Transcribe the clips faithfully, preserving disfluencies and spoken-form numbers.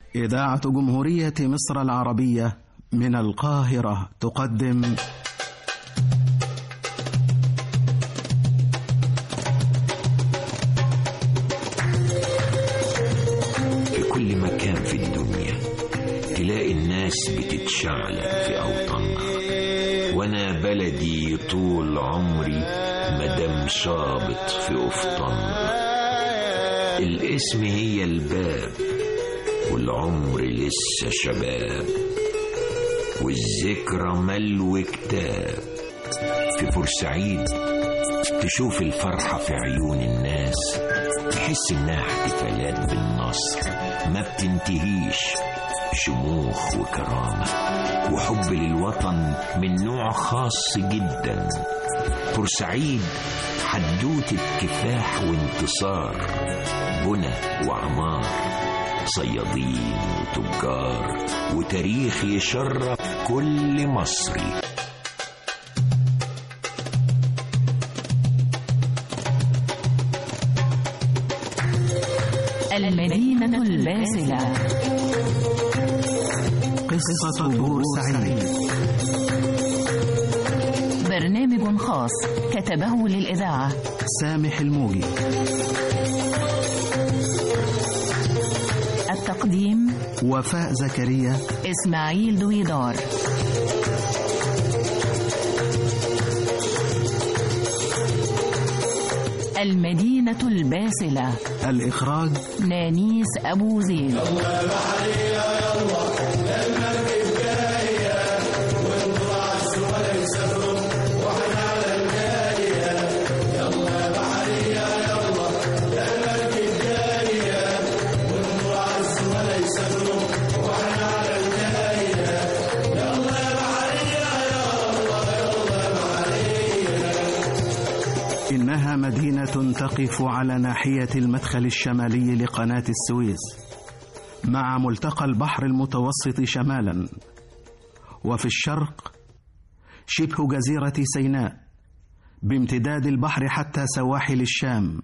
إذاعة جمهورية مصر العربية من القاهرة تقدم في كل مكان في الدنيا تلاقي الناس بتتشعلق في أوطانها، وأنا بلدي طول عمري مدام شابط في أفطانها. الاسم هي الباب والعمر لسه شباب، والذكرى ملو كتاب. في بورسعيد تشوف الفرحة في عيون الناس، تحس انها احتفالات بالنصر ما بتنتهيش، شموخ وكرامة وحب للوطن من نوع خاص جدا. بورسعيد حدوتة كفاح وانتصار، بنى وعمار، صيادين وتجار، وتاريخ يشرف كل مصري. المدينة الباسلة، قصة بورسعيد، برنامج خاص كتبه للإذاعة سامح الموجي. التقديم وفاء زكريا، إسماعيل دويدار. المدينة الباسلة، الإخراج نانيس أبو زيد. إنها مدينة تقف على ناحية المدخل الشمالي لقناة السويس مع ملتقى البحر المتوسط شمالا، وفي الشرق شبه جزيرة سيناء بامتداد البحر حتى سواحل الشام،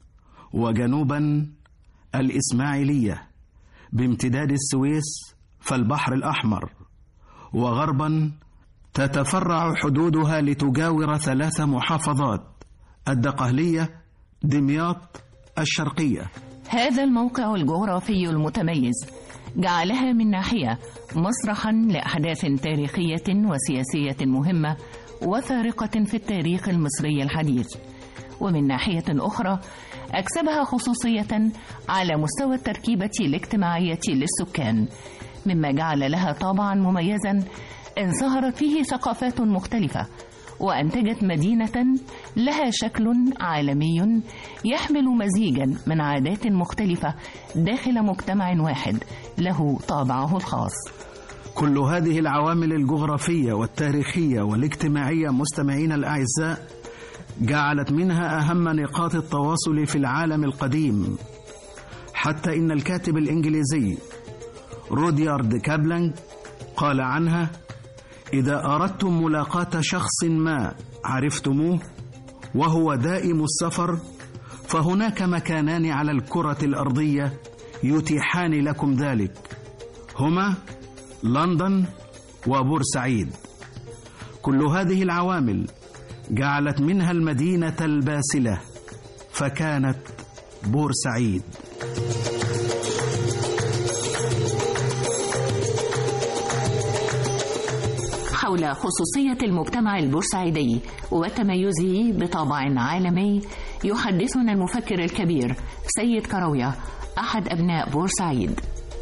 وجنوبا الإسماعيلية بامتداد السويس فالبحر الأحمر، وغربا تتفرع حدودها لتجاور ثلاث محافظات: الدقهلية، دمياط، الشرقية. هذا الموقع الجغرافي المتميز جعلها من ناحية مسرحا لأحداث تاريخية وسياسية مهمة وفارقة في التاريخ المصري الحديث، ومن ناحية أخرى أكسبها خصوصية على مستوى التركيبة الاجتماعية للسكان، مما جعل لها طابعا مميزا انصهرت فيه ثقافات مختلفة، وأنتجت مدينة لها شكل عالمي يحمل مزيجا من عادات مختلفة داخل مجتمع واحد له طابعه الخاص. كل هذه العوامل الجغرافية والتاريخية والاجتماعية مستمعين الأعزاء جعلت منها أهم نقاط التواصل في العالم القديم، حتى إن الكاتب الإنجليزي روديارد كابلانج قال عنها: إذا أردتم ملاقاة شخص ما عرفتموه وهو دائم السفر، فهناك مكانان على الكرة الأرضية يتيحان لكم ذلك، هما لندن وبورسعيد. كل هذه العوامل جعلت منها المدينة الباسلة، فكانت بورسعيد. حول خصوصية المجتمع البورسعيدي وتميزه بطابع عالمي يحدثنا المفكر الكبير سيد كراوية، أحد أبناء بورسعيد.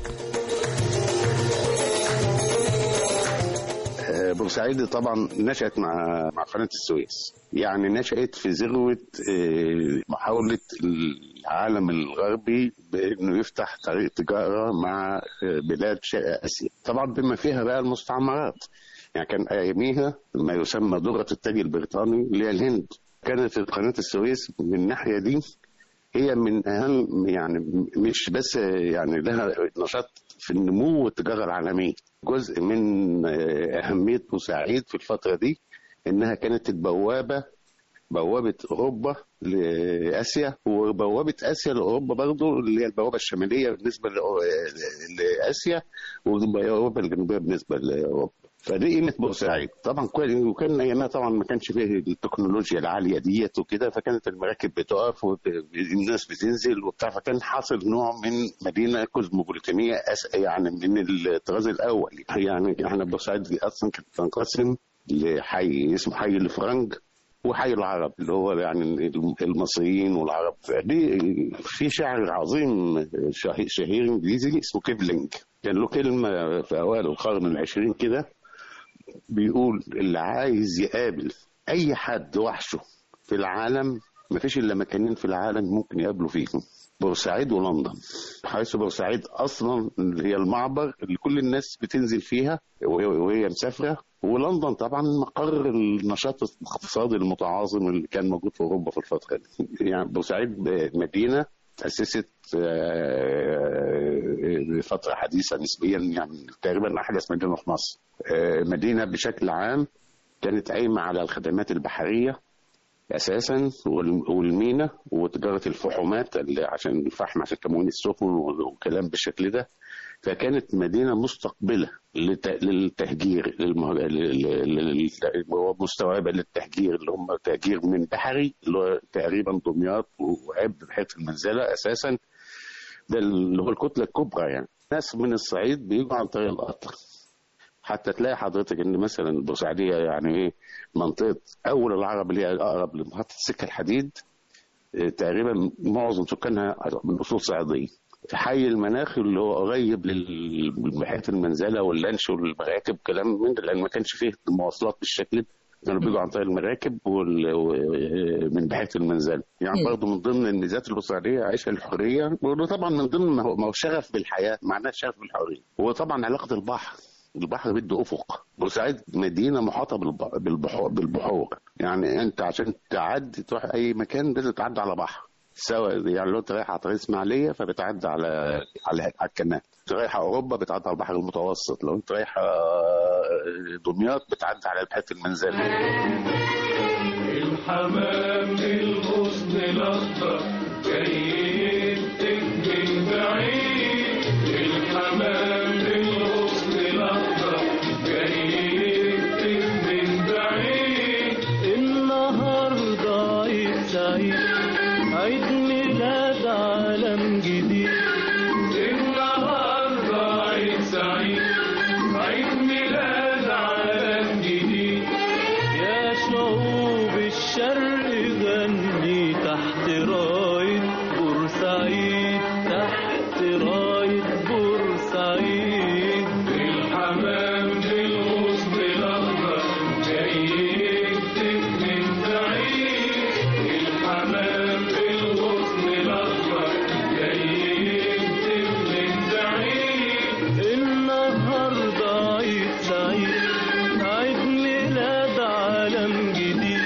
بورسعيد طبعا نشأت مع مع قناة السويس، يعني نشأت في ذروة محاولة العالم الغربي بأنه يفتح طريق تجارة مع بلاد شرق آسيا، طبعا بما فيها بقى المستعمرات. يعني كان أياميها ما يسمى درة التاج البريطاني اللي هي الهند. كانت قناة السويس من الناحية دي هي من أهم، يعني مش بس يعني لها نشاط في النمو والتجارة العالمية. جزء من أهمية بورسعيد في الفترة دي إنها كانت البوابة بوابة أوروبا لآسيا، وبوابة آسيا لأوروبا برضو اللي هي البوابة الشمالية بالنسبة لآسيا، والبوابة الجنوبية بالنسبة لأوروبا. فدي قيمة بورسعيد طبعا. وكان أيامها طبعا ما كانش فيه التكنولوجيا العالية ديت وكده، فكانت المراكب بتقف والناس بتنزل وبتاع، فكان حاصل نوع من مدينة كوزموبوليتانية يعني من الطراز الأول. يعني احنا بورسعيد أصلا كانت تنقسم لحي اسمه حي الفرنج وحي العرب اللي هو يعني المصريين والعرب. دي في شاعر عظيم شهير انجليزي اسمه كيفلينج، كان له كلمة في أوائل القرن العشرين كده بيقول اللي عايز يقابل أي حد وحشه في العالم مفيش إلا مكانين في العالم ممكن يقابلوا فيهم، بورسعيد ولندن. حيث بورسعيد أصلا هي المعبر اللي كل الناس بتنزل فيها وهي مسافرة، ولندن طبعا مقر النشاط الاقتصادي المتعاظم اللي كان موجود في أوروبا في الفترة دي. يعني بورسعيد مدينة تأسست بفترة حديثة نسبيا، يعني تقريبا أحدث مدينة في مصر. مدينة بشكل عام كانت قايمة على الخدمات البحرية أساسا والمينا وتجارة الفحومات اللي عشان الفحم عشان تموين السفن وكلام بالشكل ده. فكانت مدينة مستقبلة للتهجير ومستوعبة للتهجير اللي هم تهجير من بحري اللي هو تقريبا دمياط وعب بحيث المنزلة أساسا، ده اللي هو الكتلة الكبرى. يعني ناس من الصعيد بيجوا عن طريق القطر، حتى تلاقي حضرتك ان مثلا البورسعيدية يعني ايه منطقة اول العرب اللي هي اقرب لمحطة سكة الحديد، تقريبا معظم سكانها من اصول صعيدية. في حي المناخ اللي هو قريب للبحيرة المنزلة واللانش والمراكب كلام من ده، لان ما كانش فيه المواصلات بالشكل ده، كانوا بيجوا عن طريق المراكب من بحيرة المنزلة. يعني برضه من ضمن الميزات البورسعيدية عيشها الحرية، وطبعا من ضمن ما هو شغف بالحياة، معناه شغف بالحرية، وطبعا علاقة البحر. البحر بده افق. بورسعيد مدينه محاطه بالبحور بالبحور يعني انت عشان تعدي تروح اي مكان لازم تعدي على بحر، سواء يعني لو انت رايح على طريق اسماعيليه فبتعدي على على على القناه، انت رايح اوروبا بتعدي على البحر المتوسط، لو انت رايح دمياط بتعدي على بحيره المنزله. الحمام الغصن الاخضر جاي من بعيد، الحمام الغصن الاخضر جاي من بعيد. النهارده عيد سعيد، عيد ميلاد عالم جديد. النهارده عيد سعيد، عيد ميلاد عالم جديد. يا شعوب الشرق غني تحت راية بورسعيد، تحت راية بورسعيد. الحمام بالغصن الأخضر جاي يكتب من بعيد، الحمام بالغصن الأخضر جاي يكتب من بعيد. النهارده عيد سعيد، عيد ميلاد عالم جديد.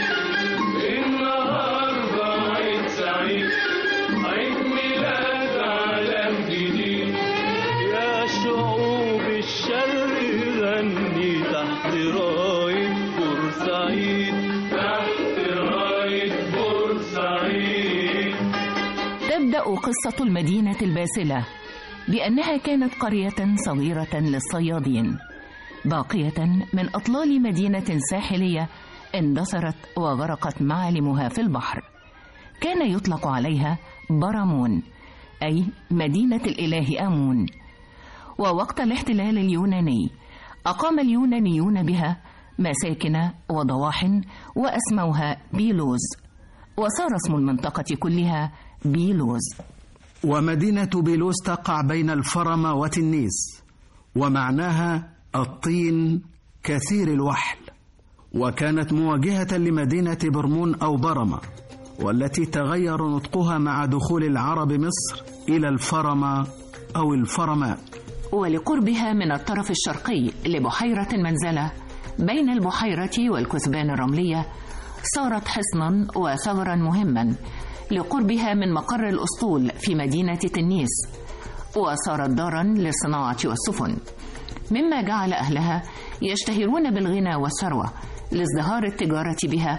النهارده عيد سعيد، عيد ميلاد عالم جديد. يا شعوب الشرق غني تحت راية بورسعيد، تحت راية بورسعيد. تبدأ قصة المدينة الباسلة بأنها كانت قرية صغيرة للصيادين، باقية من أطلال مدينة ساحلية اندثرت وغرقت معالمها في البحر. كان يطلق عليها برامون، أي مدينة الإله آمون. ووقت الاحتلال اليوناني أقام اليونانيون بها مساكن وضواح وأسموها بيلوز، وصار اسم المنطقة كلها بيلوز. ومدينة بيلوز تقع بين الفرمة وتنيس، ومعناها الطين كثير الوحل، وكانت مواجهة لمدينة برمون أو برمة، والتي تغير نطقها مع دخول العرب مصر إلى الفرمة أو الفرماء. ولقربها من الطرف الشرقي لبحيرة المنزلة بين البحيرة والكثبان الرملية، صارت حصنا وثغرا مهما لقربها من مقر الأسطول في مدينة تنيس، وصارت دارا للصناعة والسفن، مما جعل أهلها يشتهرون بالغنى والثروة لازدهار التجارة بها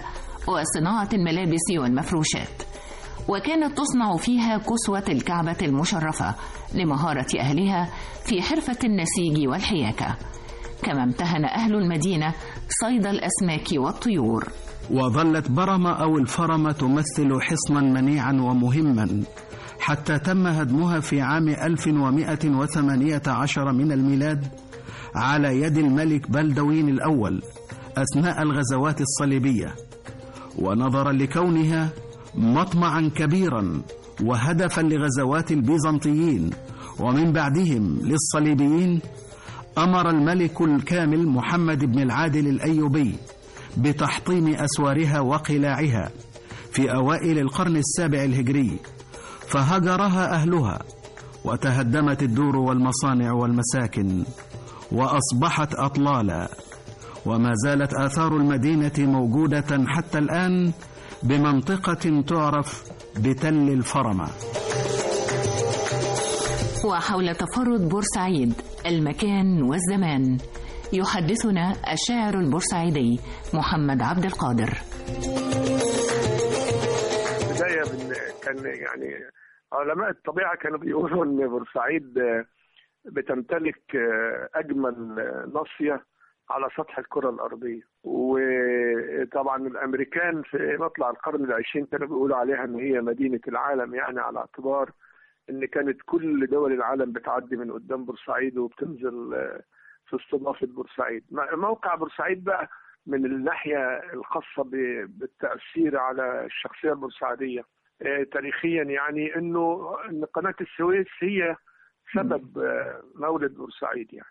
وصناعة الملابس والمفروشات، وكانت تصنع فيها كسوة الكعبة المشرفة لمهارة أهلها في حرفة النسيج والحياكة. كما امتهن أهل المدينة صيد الأسماك والطيور. وظلت برمة أو الفرمة تمثل حصنا منيعا ومهما حتى تم هدمها في عام ألف ومائة وثمانية عشر من الميلاد على يد الملك بلدوين الأول أثناء الغزوات الصليبية، ونظرا لكونها مطمعا كبيرا وهدفا لغزوات البيزنطيين ومن بعدهم للصليبيين، أمر الملك الكامل محمد بن العادل الأيوبي بتحطيم أسوارها وقلاعها في أوائل القرن السابع الهجري، فهجرها أهلها وتهدمت الدور والمصانع والمساكن وأصبحت أطلالا، وما زالت آثار المدينة موجودة حتى الآن بمنطقة تعرف بتل الفرمة. وحول تفرد بورسعيد المكان والزمان يحدثنا الشاعر البورسعيدي محمد عبد القادر. بداية كان يعني علماء الطبيعة كانوا بيقولوا ان بورسعيد بتمتلك اجمل ناصية على سطح الكرة الارضية، وطبعا الامريكان في مطلع القرن العشرين كانوا بيقولوا عليها ان هي مدينة العالم، يعني على اعتبار ان كانت كل دول العالم بتعدي من قدام بورسعيد وبتنزل في استضافة بورسعيد. موقع بورسعيد بقى من الناحية الخاصة بالتأثير على الشخصية البورسعيدية تاريخيا، يعني انه ان قناة السويس هي سبب مولد بورسعيد. يعني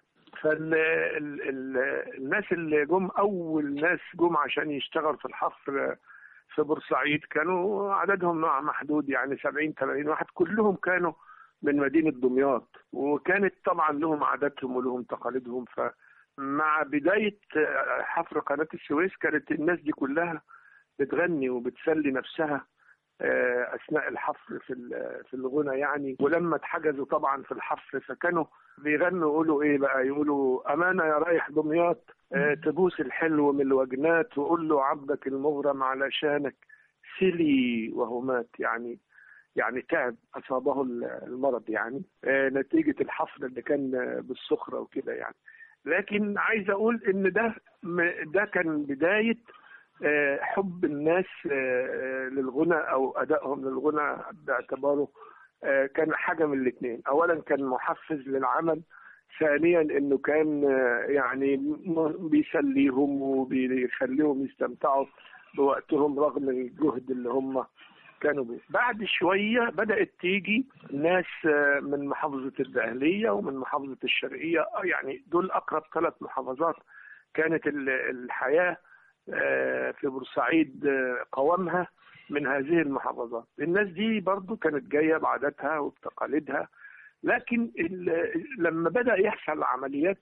فالناس اللي جم اول ناس جم عشان يشتغل في الحفر في بورسعيد كانوا عددهم محدود، يعني سبعين ثمانين واحد، كلهم كانوا من مدينة دمياط، وكانت طبعا لهم عاداتهم ولهم تقاليدهم. فمع بداية حفر قناة السويس كانت الناس دي كلها بتغني وبتسلي نفسها أثناء الحفر في في الغنى يعني. ولما اتحجزوا طبعا في الحفر فكانوا بيغنوا يقولوا إيه بقى، يقولوا أمانة يا رايح دمياط تبوس الحلو من الوجنات وقول له عبدك المغرم علشانك سلي وهو مات، يعني يعني تعب أصابه المرض يعني نتيجة الحفر اللي كان بالصخرة وكده يعني. لكن عايز أقول إن ده ده كان بداية حب الناس للغنى أو أدائهم للغنى، باعتباره كان حاجة من الاثنين. أولا كان محفز للعمل، ثانيا إنه كان يعني بيسليهم وبيخليهم يستمتعوا بوقتهم رغم الجهد اللي هم كانوا بيه. بعد شوية بدأت تيجي ناس من محافظة الدقهلية ومن محافظة الشرقية، يعني دول أقرب ثلاث محافظات كانت الحياة في بورسعيد قوامها من هذه المحافظات. الناس دي برضو كانت جاية بعاداتها وبتقاليدها، لكن لما بدأ يحصل عمليات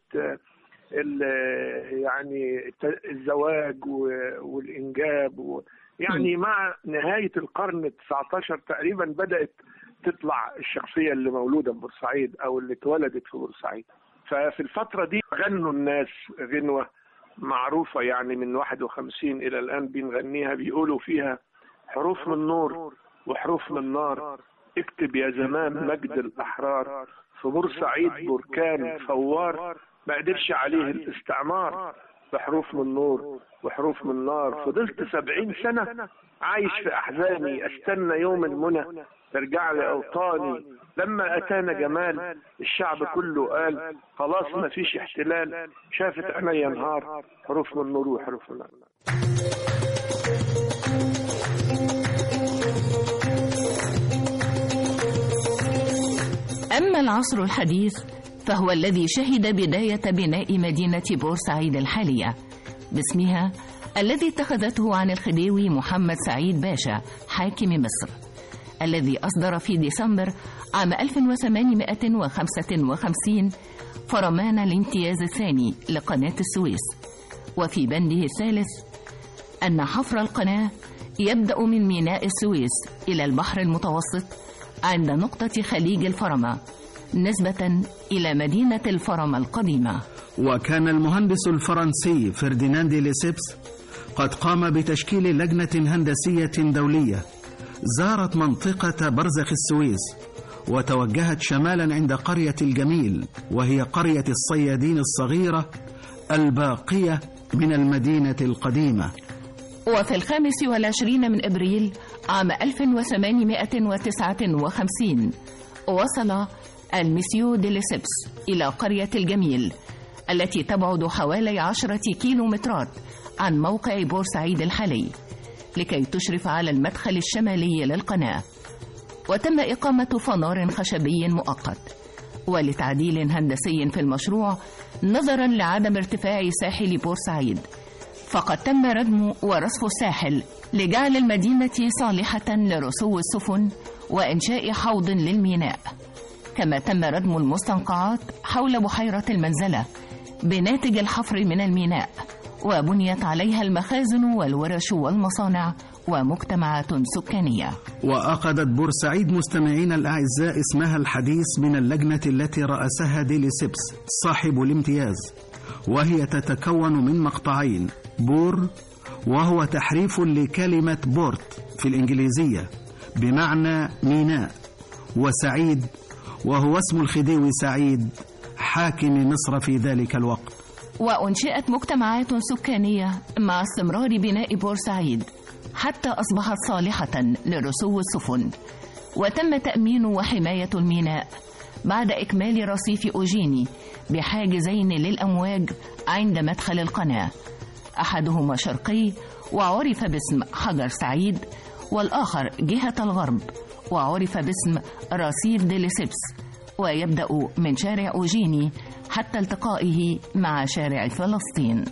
يعني الزواج والإنجاب، يعني مع نهاية القرن التاسع عشر تقريبا بدأت تطلع الشخصية اللي مولودة في بورسعيد أو اللي اتولدت في بورسعيد. ففي الفترة دي غنوا الناس غنوة معروفة يعني من واحد وخمسين إلى الآن بنغنيها، بيقولوا فيها حروف من نور وحروف من نار، اكتب يا زمان مجد الأحرار، في بورسعيد بركان ثوار ما قدرش عليه الاستعمار، بحروف من نور وحروف من نار، فضلت سبعين سنة عايش في أحزاني، استنى يوم المنى ترجع لي أوطاني، لما أتانا جمال الشعب كله قال خلاص ما فيش احتلال، شافت عينيا نهار، حروف من نور وحروف من نار. أما العصر الحديث فهو الذي شهد بداية بناء مدينة بورسعيد الحالية باسمها الذي اتخذته عن الخديوي محمد سعيد باشا حاكم مصر، الذي أصدر في ديسمبر عام ألف وثمانمائة وخمسة وخمسين فرمان الامتياز الثاني لقناة السويس، وفي بنده الثالث أن حفر القناة يبدأ من ميناء السويس إلى البحر المتوسط عند نقطة خليج الفرمة نسبة إلى مدينة الفرمة القديمة. وكان المهندس الفرنسي فرديناند ليسيبس قد قام بتشكيل لجنة هندسية دولية زارت منطقة برزخ السويس وتوجهت شمالا عند قرية الجميل، وهي قرية الصيادين الصغيرة الباقية من المدينة القديمة. وفي الخامس والعشرين من إبريل عام ألف وثمانمائة وتسعة وخمسين وصل المسيو دي ليسبس إلى قرية الجميل التي تبعد حوالي عشرة كيلومترات عن موقع بورسعيد الحالي، لكي تشرف على المدخل الشمالي للقناة. وتم إقامة فنار خشبي مؤقت ولتعديل هندسي في المشروع نظرا لعدم ارتفاع ساحل بورسعيد، فقد تم ردم ورصف الساحل لجعل المدينة صالحة لرسو السفن وإنشاء حوض للميناء. كما تم ردم المستنقعات حول بحيرة المنزلة بناتج الحفر من الميناء، وبنيت عليها المخازن والورش والمصانع ومجتمعات سكانية. وأخذت بورسعيد مستمعين الأعزاء اسمها الحديث من اللجنة التي رأسها دي ليسبس صاحب الامتياز، وهي تتكون من مقطعين: بور وهو تحريف لكلمة بورت في الإنجليزية بمعنى ميناء، وسعيد وهو اسم الخديوي سعيد حاكم مصر في ذلك الوقت. وأنشئت مجتمعات سكانية مع استمرار بناء بورسعيد حتى أصبحت صالحة لرسو السفن، وتم تأمين وحماية الميناء بعد إكمال رصيف أوجيني بحاجزين للأمواج عند مدخل القناة، أحدهما شرقي وعرف باسم حجر سعيد، والآخر جهة الغرب وعرف باسم رصيد دي ليسبس، ويبدأ من شارع أوجيني حتى التقائه مع شارع فلسطين.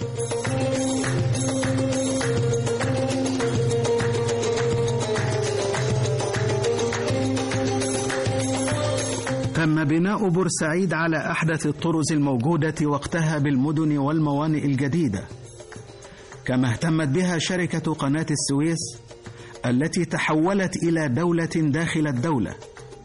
تم بناء بورسعيد على أحدث الطرز الموجودة وقتها بالمدن والموانئ الجديدة، كما اهتمت بها شركة قناة السويس التي تحولت إلى دولة داخل الدولة،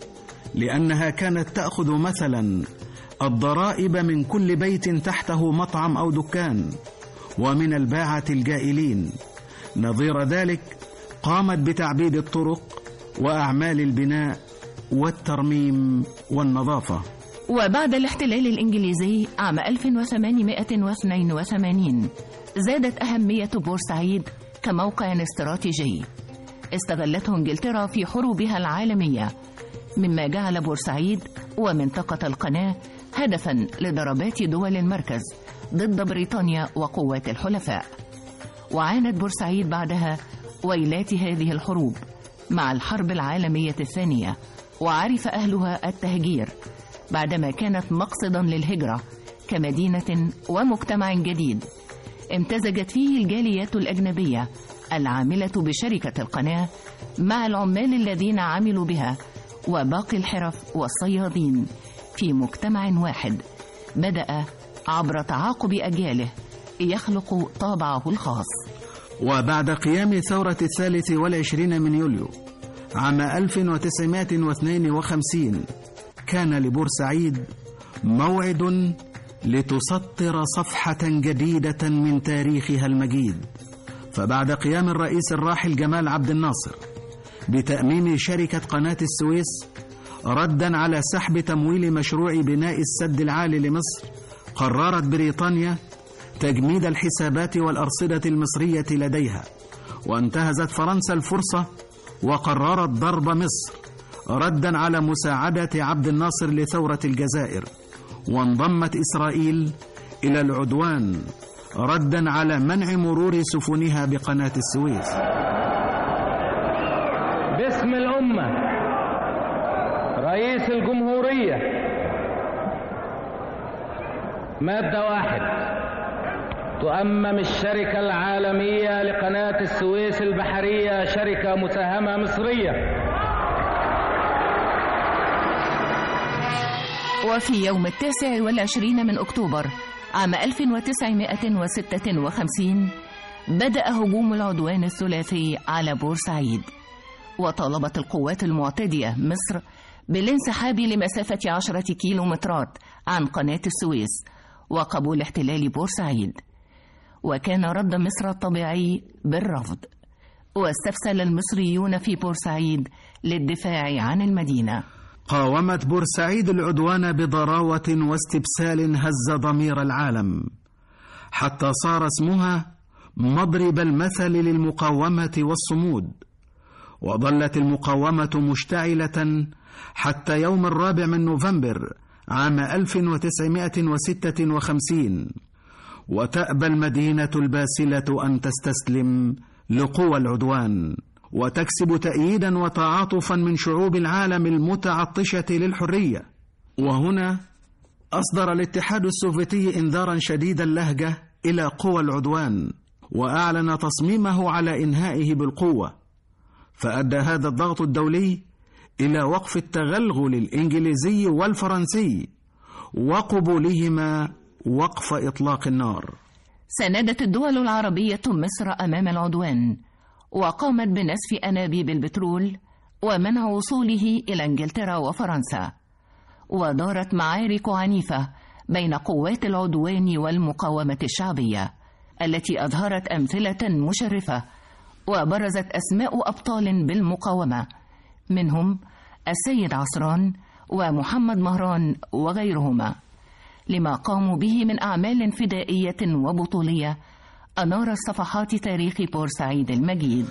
لأنها كانت تأخذ مثلا الضرائب من كل بيت تحته مطعم أو دكان ومن الباعة الجائلين. نظير ذلك قامت بتعبيد الطرق وأعمال البناء والترميم والنظافة. وبعد الاحتلال الإنجليزي عام ألف وثمانمائة واثنين وثمانين زادت أهمية بورسعيد كموقع استراتيجي استغلته إنجلترا في حروبها العالمية، مما جعل بورسعيد ومنطقة القناة هدفا لضربات دول المركز ضد بريطانيا وقوات الحلفاء. وعانت بورسعيد بعدها ويلات هذه الحروب مع الحرب العالمية الثانية، وعرف أهلها التهجير بعدما كانت مقصدا للهجرة كمدينة ومجتمع جديد امتزجت فيه الجاليات الأجنبية العاملة بشركة القناة مع العمال الذين عملوا بها وباقي الحرف والصيادين في مجتمع واحد بدأ عبر تعاقب أجياله يخلق طابعه الخاص. وبعد قيام ثورة الثالث والعشرين من يوليو عام ألف وتسعمائة واثنين وخمسين كان لبورسعيد موعد لتسطر صفحة جديدة من تاريخها المجيد. فبعد قيام الرئيس الراحل جمال عبد الناصر بتأميم شركة قناة السويس ردا على سحب تمويل مشروع بناء السد العالي لمصر، قررت بريطانيا تجميد الحسابات والأرصدة المصرية لديها، وانتهزت فرنسا الفرصة وقررت ضرب مصر ردا على مساعدة عبد الناصر لثورة الجزائر، وانضمت إسرائيل إلى العدوان ردا على منع مرور سفنها بقناة السويس. باسم الأمة رئيس الجمهورية: مادة واحد، تؤمم الشركة العالمية لقناة السويس البحرية شركة مساهمة مصرية. وفي يوم التاسع والعشرين من أكتوبر عام ألف وتسعمائة وستة وخمسين بدأ هجوم العدوان الثلاثي على بورسعيد، وطالبت القوات المعتدية مصر بالانسحاب لمسافة عشرة كيلومترات عن قناة السويس وقبول احتلال بورسعيد. وكان رد مصر الطبيعي بالرفض، واستفسل المصريون في بورسعيد للدفاع عن المدينة. قاومت بورسعيد العدوان بضراوة واستبسال هز ضمير العالم، حتى صار اسمها مضرب المثل للمقاومة والصمود. وظلت المقاومة مشتعلة حتى يوم الرابع من نوفمبر عام ألف وتسعمائة وستة وخمسين، وتأبى المدينة الباسلة أن تستسلم لقوى العدوان، وتكسب تأييدا وتعاطفا من شعوب العالم المتعطشة للحرية. وهنا أصدر الاتحاد السوفيتي إنذارا شديد اللهجة إلى قوى العدوان، وأعلن تصميمه على إنهائه بالقوة. فأدى هذا الضغط الدولي إلى وقف التغلغل الإنجليزي والفرنسي وقبولهما وقف إطلاق النار. ساندت الدول العربية مصر أمام العدوان، وقامت بنسف أنابيب البترول ومنع وصوله إلى إنجلترا وفرنسا. ودارت معارك عنيفة بين قوات العدوان والمقاومة الشعبية التي أظهرت أمثلة مشرفة، وبرزت أسماء أبطال بالمقاومة، منهم السيد عصران ومحمد مهران وغيرهما، لما قاموا به من أعمال فدائية وبطولية أنارت صفحات تاريخ بورسعيد المجيد.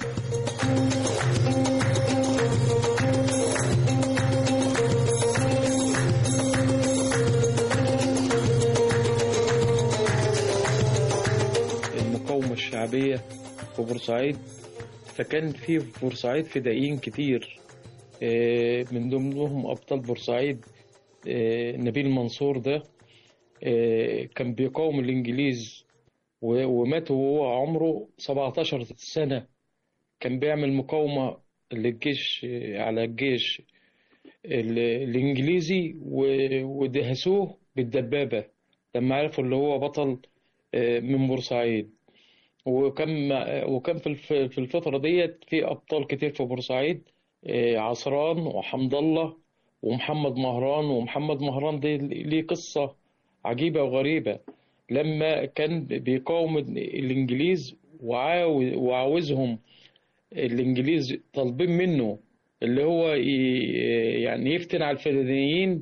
المقاومة الشعبية في بورسعيد، فكان في بورسعيد فدائيين كتير، من ضمنهم أبطال بورسعيد نبيل منصور. ده كان بيقاوم الإنجليز ومات وهو عمره سبعتاشر سنة. كان بيعمل مقاومة للجيش على الجيش الإنجليزي ودهسوه بالدبابة لما عرفوا اللي هو بطل من بورسعيد. وكان وكان في الفترة ديت في أبطال كتير في بورسعيد، عصران وحمد الله ومحمد مهران. ومحمد مهران دي ليه قصة عجيبة وغريبة، لما كان بيقاوم الإنجليز وعاوزهم الإنجليز طالبين منه اللي هو يعني يفتن على الفدائيين،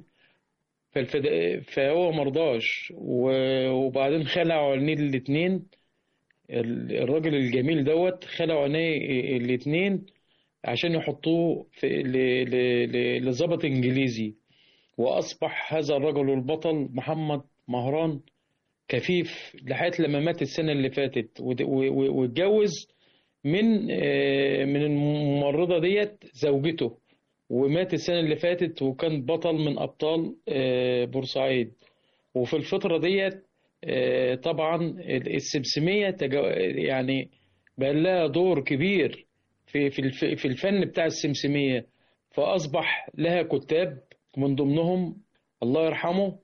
فهو مرضاش. وبعدين خلعوا عينيه الاتنين، الراجل الجميل دوت خلعوا عينيه الاتنين عشان يحطوه في لضابط إنجليزي. وأصبح هذا الرجل البطل محمد مهران كفيف لحد لما مات السنة اللي فاتت، واتجوز من من الممرضة ديت زوجته، ومات السنة اللي فاتت، وكان بطل من أبطال بورسعيد. وفي الفترة ديت طبعا السمسمية يعني بقى لها دور كبير في في الفن بتاع السمسمية، فأصبح لها كتاب من ضمنهم الله يرحمه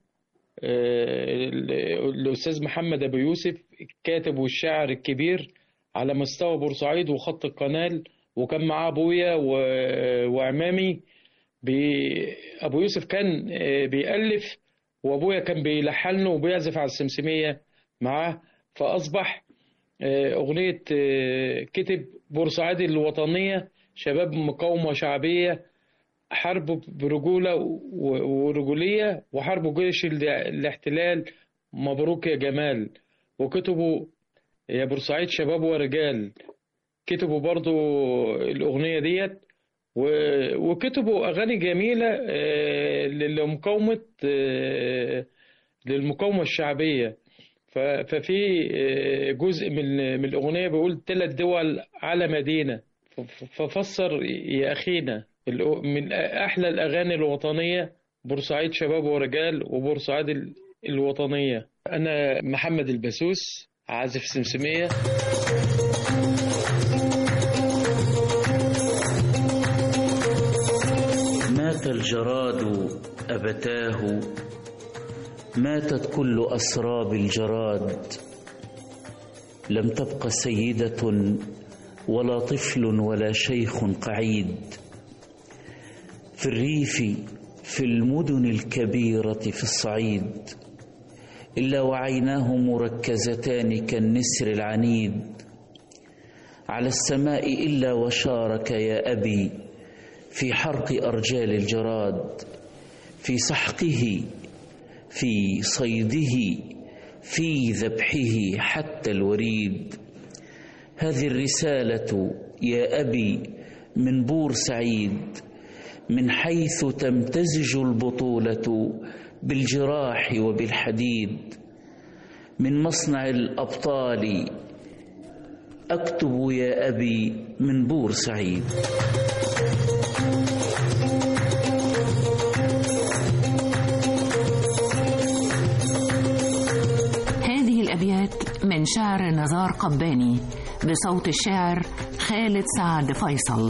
الأستاذ محمد أبو يوسف، الكاتب والشاعر الكبير على مستوى بورسعيد وخط القنال. وكان معاه أبويا وعمامي. أبو يوسف كان بيألف وأبويا كان بيلحن له وبيعزف على السمسمية معاه. فأصبح أغنية كتب بورسعيد الوطنية، شباب مقاومة شعبية، حرب برجولة ورجولية، وحرب جيش الاحتلال، مبروك يا جمال. وكتبوا يا بورسعيد شباب ورجال، كتبوا برضو الأغنية ديت. وكتبوا أغاني جميلة للمقاومة للمقاومة الشعبية. ففي جزء من الأغنية بيقول ثلاث دول على مدينة، ففسر يا أخينا من أحلى الأغاني الوطنية بورسعيد شباب ورجال وبورسعيد الوطنية. أنا محمد البسوس، عازف سمسمية. مات الجراد أبتاه، ماتت كل أسراب الجراد، لم تبق سيدة ولا طفل ولا شيخ قعيد، في الريف في المدن الكبيرة في الصعيد، إلا وعيناه مركزتان كالنسر العنيد، على السماء إلا وشارك يا أبي في حرق أرجال الجراد، في سحقه، في صيده، في ذبحه حتى الوريد. هذه الرسالة يا أبي من بورسعيد، من حيث تمتزج البطولة بالجراح وبالحديد. من مصنع الأبطال أكتب يا أبي من بورسعيد. هذه الأبيات من شعر نزار قباني بصوت الشاعر خالد سعد فيصل.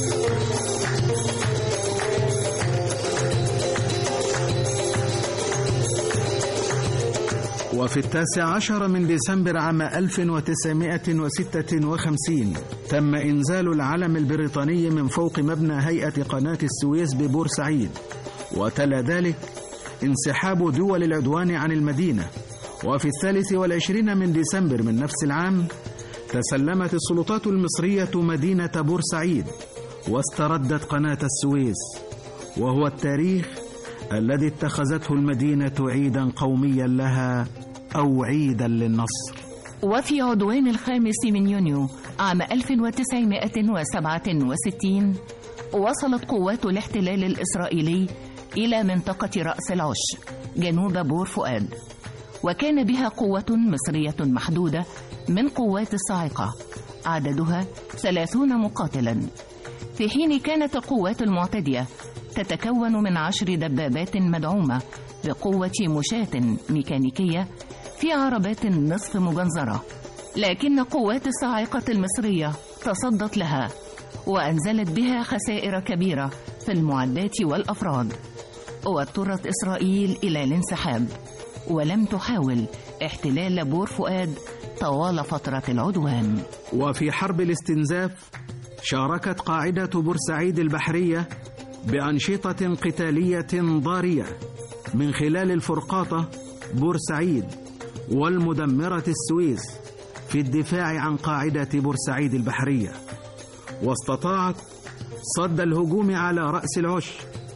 وفي التاسع عشر من ديسمبر عام ألف وتسعمائة وستة وخمسين تم إنزال العلم البريطاني من فوق مبنى هيئة قناة السويس ببورسعيد، وتلا ذلك انسحاب دول العدوان عن المدينة. وفي الثالث والعشرين من ديسمبر من نفس العام تسلمت السلطات المصرية مدينة بورسعيد واستردت قناة السويس، وهو التاريخ الذي اتخذته المدينة عيدا قوميا لها أو عيدا للنصر. وفي عدوان الخامس من يونيو عام ألف وتسعمائة وسبعة وستين وصلت قوات الاحتلال الإسرائيلي إلى منطقة رأس العش جنوب بور فؤاد، وكان بها قوة مصرية محدودة من قوات الصاعقة عددها ثلاثون مقاتلا، في حين كانت القوات المعتدية تتكون من عشر دبابات مدعومة بقوة مشاة ميكانيكية في عربات نصف مجنزرة. لكن قوات الصاعقة المصرية تصدت لها وأنزلت بها خسائر كبيرة في المعدات والأفراد، واضطرت إسرائيل إلى الانسحاب ولم تحاول احتلال بور فؤاد طوال فترة العدوان. وفي حرب الاستنزاف شاركت قاعدة بورسعيد البحرية بأنشطة قتالية ضارية من خلال الفرقاطة بورسعيد والمدمرة السويس في الدفاع عن قاعدة بورسعيد البحرية، واستطاعت صد الهجوم على رأس العش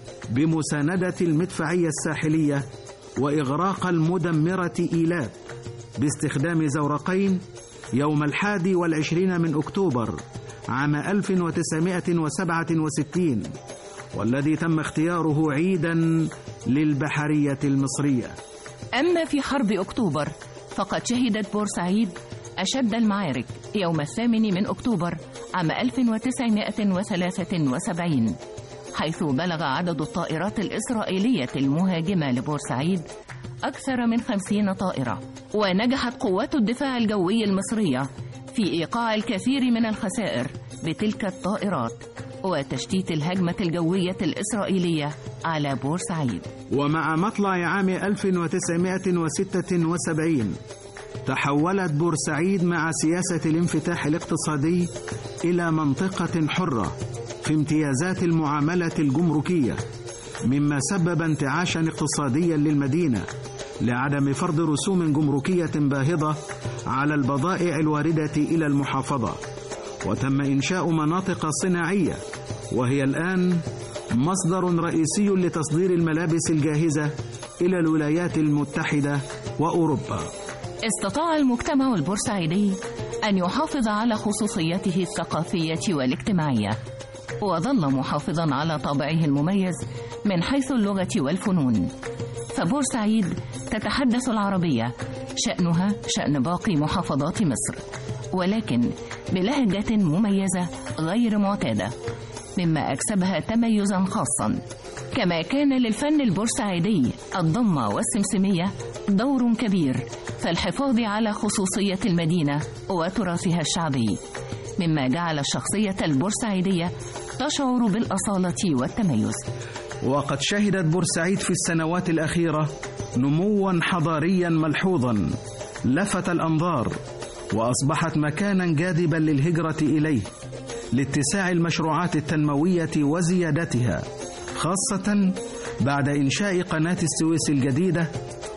بمساندة المدفعية الساحلية وإغراق المدمرة إيلات باستخدام زورقين يوم الحادي والعشرين من أكتوبر عام ألف وتسعمائة وسبعة وستين، والذي تم اختياره عيدا للبحرية المصرية. أما في حرب أكتوبر فقد شهدت بورسعيد أشد المعارك يوم الثامن من أكتوبر عام ألف وتسعمائة وثلاثة وسبعين، حيث بلغ عدد الطائرات الإسرائيلية المهاجمة لبورسعيد أكثر من خمسين طائرة، ونجحت قوات الدفاع الجوي المصرية في إيقاع الكثير من الخسائر بتلك الطائرات وتشتيت الهجمة الجوية الإسرائيلية على بورسعيد. ومع مطلع عام ألف وتسعمائة وستة وسبعين تحولت بورسعيد مع سياسة الانفتاح الاقتصادي إلى منطقة حرة في امتيازات المعاملة الجمركية، مما سبب انتعاشا اقتصاديا للمدينة لعدم فرض رسوم جمركية باهظة على البضائع الواردة إلى المحافظة. وتم إنشاء مناطق صناعية، وهي الآن مصدر رئيسي لتصدير الملابس الجاهزة إلى الولايات المتحدة وأوروبا. استطاع المجتمع البورسعيدي أن يحافظ على خصوصيته الثقافية والاجتماعية، وظل محافظا على طابعه المميز من حيث اللغة والفنون. فبورسعيد تتحدث العربية، شأنها شأن باقي محافظات مصر، ولكن بلهجة مميزة غير معتادة، مما أكسبها تميزا خاصا. كما كان للفن البورسعيدي الضمة والسمسمية دور كبير في الحفاظ على خصوصية المدينة وتراثها الشعبي، مما جعل الشخصية البورسعيدية تشعر بالأصالة والتميز. وقد شهدت بورسعيد في السنوات الأخيرة نموا حضاريا ملحوظا لفت الأنظار، وأصبحت مكانا جاذبا للهجرة إليه لاتساع المشروعات التنموية وزيادتها، خاصة بعد إنشاء قناة السويس الجديدة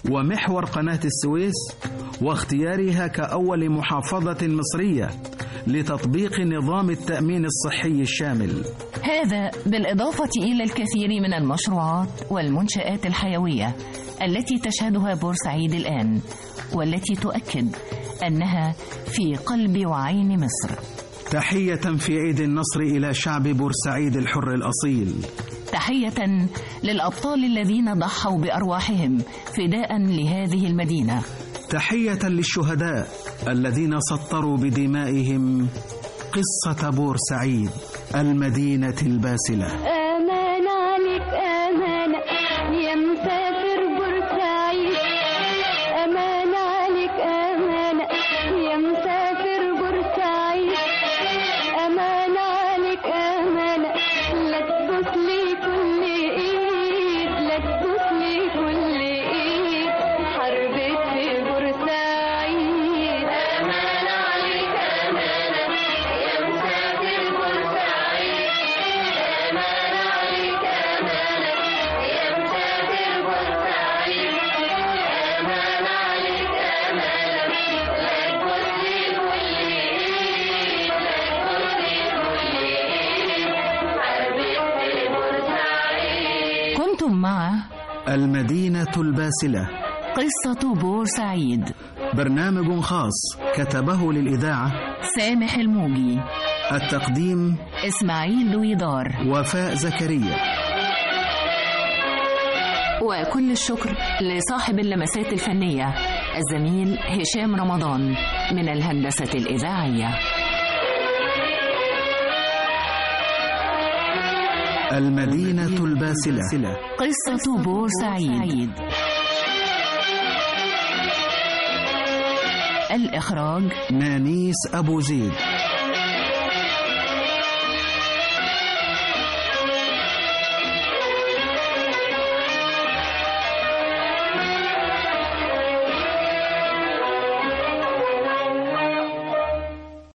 ومحور قناة السويس، واختيارها كأول محافظة مصرية لتطبيق نظام التأمين الصحي الشامل. هذا بالإضافة إلى الكثير من المشروعات والمنشآت الحيوية التي تشهدها بورسعيد الآن، والتي تؤكد أنها في قلب وعين مصر. تحية في عيد النصر إلى شعب بورسعيد الحر الأصيل. تحية للأبطال الذين ضحوا بأرواحهم فداء لهذه المدينة. تحية للشهداء الذين سطروا بدمائهم قصة بورسعيد المدينة الباسلة. أمان عليك أمانة يا مسافر بورسعيد، أمان عليك أمانة يا مسافر بورسعيد، أمان عليك أمانة لا تبوس لي كل إيد، لا تبوس لي كل إيد، حربت في بورسعيد. أمان عليك أمانة يا مسافر بورسعيد، أمان عليك أمانة يا مسافر بورسعيد، أمان عليك أمانة لا تبوس لي كل إيد، لا تبوس لي كل إيد، حربت في بورسعيد. كنتم مع المدينة الباسلة، قصة بورسعيد، برنامج خاص كتبه للإذاعة سامح الموجي، التقديم إسماعيل دويدار، وفاء زكريا. وكل الشكر لصاحب اللمسات الفنية الزميل هشام رمضان من الهندسة الإذاعية. المدينة الباسلة، قصة بورسعيد. الإخراج نانيس أبو زيد.